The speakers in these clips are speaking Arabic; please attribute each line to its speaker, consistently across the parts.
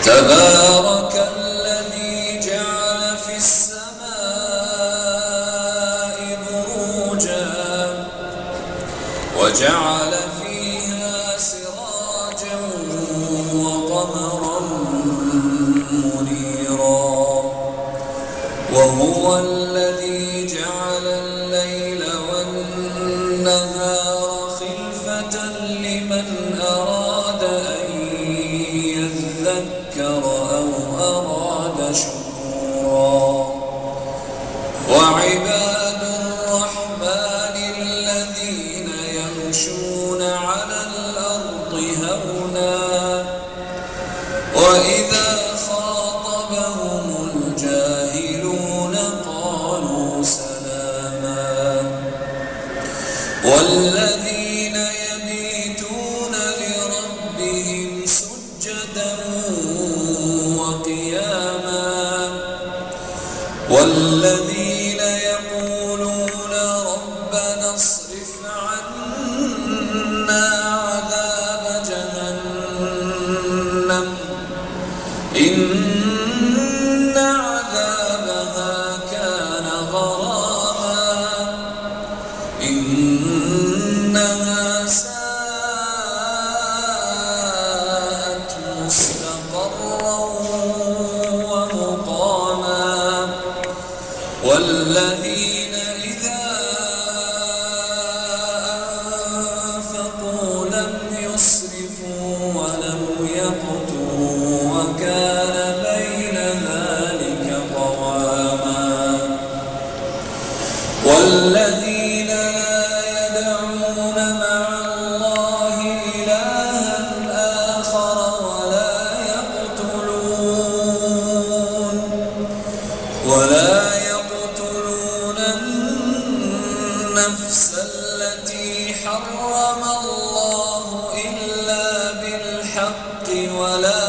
Speaker 1: تبارك الذي جعل في السماء بروجا وجعل فيها سراجا وقمرا منيرا وهو الذي جعل الليل والنهار خلفة لمن أراد أن يذكر أو أراد شكورا وعباد الرحمن الذين يمشون على الأرض هونا وإذا خاطبهم الجاهلون قالوا سلاما والذين يبيتون لربهم سجدا وقياما والذين يقولون ربنا اصرف عنا عذاب جهنم إن عذابها كان غراما إنها ساءت مستقرا ومقاما والذين إذا أنفقوا لم يسرفوا ولم يقتروا وكان بين ذلك قواما والذين لا يدعون مع الله إلها آخر ولا يقتلون النفس التي حرم الله إلا بالحق ولا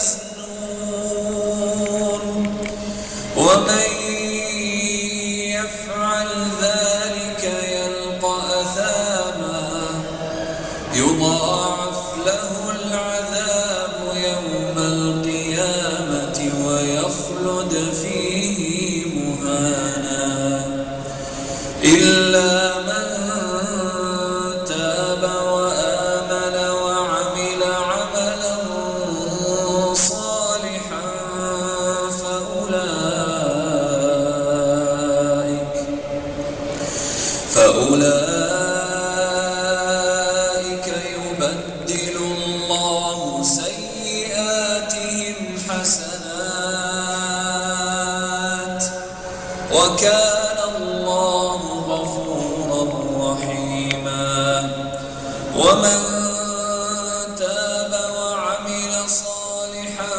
Speaker 1: يزنون ومن يفعل ذلك يلقى أثاما يضاعف له العذاب يوم القيامة ويخلد فيه مهانا إلا من تاب وآمن وعمل عملا صالحا فأولئك يبدل الله سيئاتهم حسنات وكان الله غفورا رحيما ومن تاب وعمل صالحا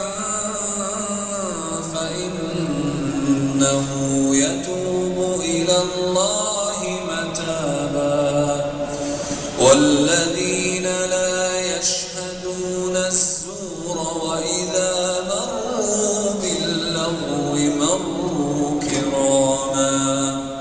Speaker 1: فإنه يتوب إلى الله متابا والذين لا يشهدون الزور وإذا مروا باللغو مروا كراما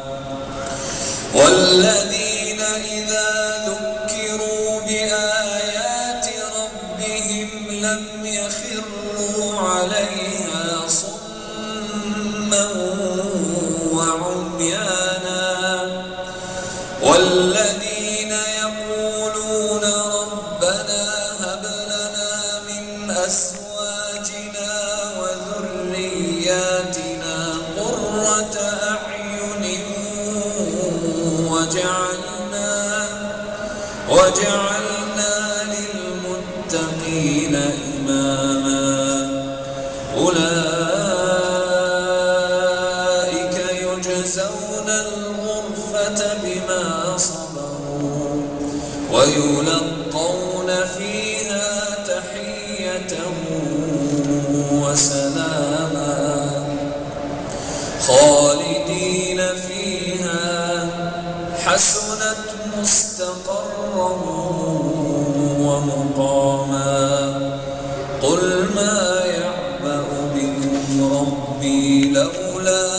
Speaker 1: والذين إذا ذكروا بآيات ربهم لم يخروا عليها صما وعميانا والذين يقولون ربنا هب لنا من أزواجنا وذرياتنا قرة أعين وجعلنا للمتقين إماما أولئك يجزون الغرفة بما صبروا ويلقون فيها تحية وسلاما خالدين فيها حسنت مستقرا ومقاما قل ما يعبأ بكم ربي لولا